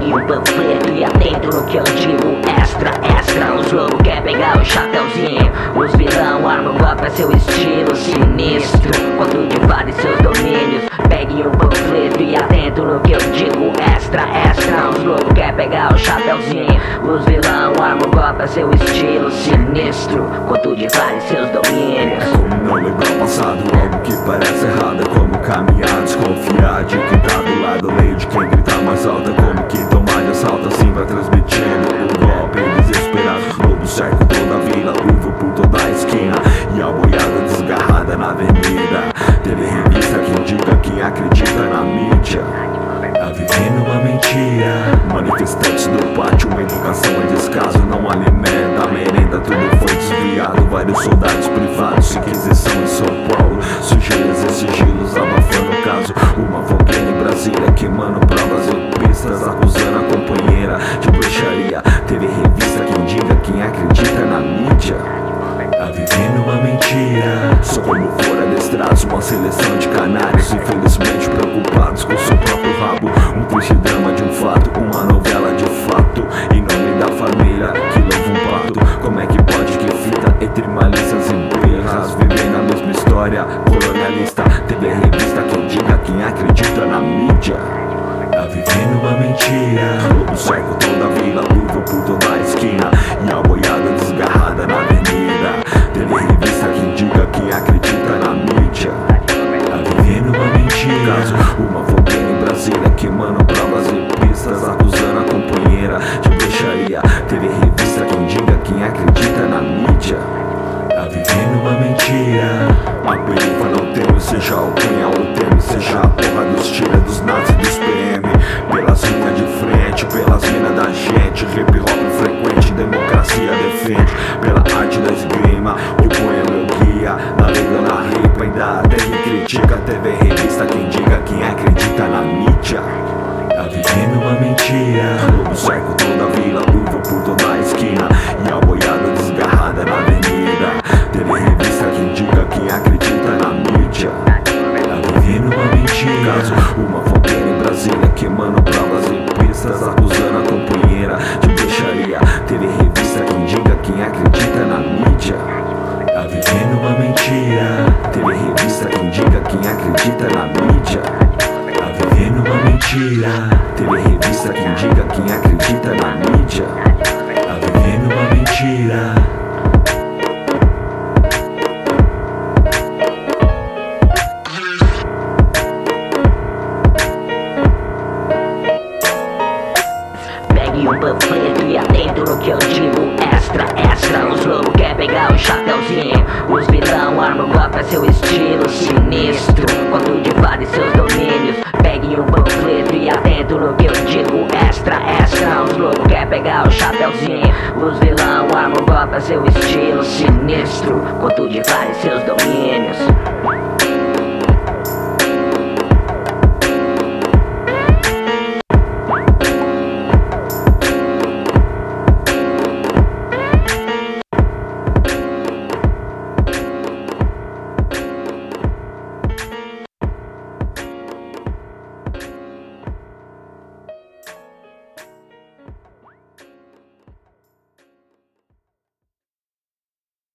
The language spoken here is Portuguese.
Pegue um panfleto e atento no que eu digo. Extra, extra, os lobos quer pegar o chapeuzinho. Os vilão armam golpe a seu estilo sinistro, quando invade seus domínios. Pegue um panfleto e atento no que eu digo. Extra, extra, os lobos quer pegar o chapeuzinho. Os vilão armam golpe a seu estilo sinistro, quando invade seus domínios. Como não lembrar o passado, algo que parece errado. É como caminhar, desconfiar de quem tá do lado, lei de quem grita mais alta. Como que tomar de assalto assim vai transmitindo o golpe desesperado. Os lobos cercam toda a vila, uivo por toda a esquina e a boiada desgarrada na avenida. TV revista que indica quem acredita na mídia. Tá vivendo uma mentira. Manifestantes do pátio, uma educação em descaso não alimenta. A merenda tudo foi desviado. Vários soldados privados, inquisição em São Paulo, sujeiras e sigilos abafando o caso. Uma fogueira em Brasília queimando provas e pistas, acusando a companheira de bruxaria. TV revista que indica quem acredita na mídia. Tá vivendo uma mentira. Só como for adestrados, uma seleção de canários, infelizmente preocupados com seu próprio rabo. Um triste drama de um fato, uma novela de fato, em nome da família que louva um pato. Como é que pode que fita entre malícias e birras viver na mesma história colonialista? TV revista que indica quem acredita na mídia. Tá vivendo uma mentira. Lobo cerco toda a vila, uivo por toda a esquina e a boiada desgarrada na avenida. TV revista que indica quem acredita na mídia. Tá vivendo uma mentira. Caso uma fogueira em Brasília queimando provas e pistas, acusando a companheira de bruxaria. TV revista que indica quem acredita na mídia. Tá vivendo uma mentira. A perifa não teme, seja o quem é o teme, seja a porra dos tira, dos nazis, dos PM. Pelas linhas de frente, pelas minas da gente, hip hop frequente, democracia defende. Pela arte da esgrima, o poema é o guia, na lenda, na ripa, ainda até quem critica. TV revista quem diga quem acredita na mídia. Tá vivendo uma mentira. Lobo cerco toda a vila, uivo por toda a esquina e a boiada desgarrada na avenida. TV revista que indica quem acredita na mídia. Tá vivendo uma mentira. Caso uma fogueira em Brasília queimando provas e pistas, acusando a companheira de bruxaria. TV revista que indica quem acredita na mídia. Tá vivendo uma mentira. TV revista que indica quem acredita na mídia. Tá vivendo uma mentira. TV revista que indica quem acredita na mídia. Tá vivendo uma mentira. Pegue um panfleto e atento no que eu digo. Extra, extra, os lobos quer pegar o chapeuzinho. Os vilão armam golpe a seu estilo sinistro, quando invade seus domínios. Pegue um panfleto e atento no que eu digo. Extra, extra, os lobos quer pegar o chapeuzinho. Os vilão armam golpe a seu estilo sinistro, quando invade seus domínios.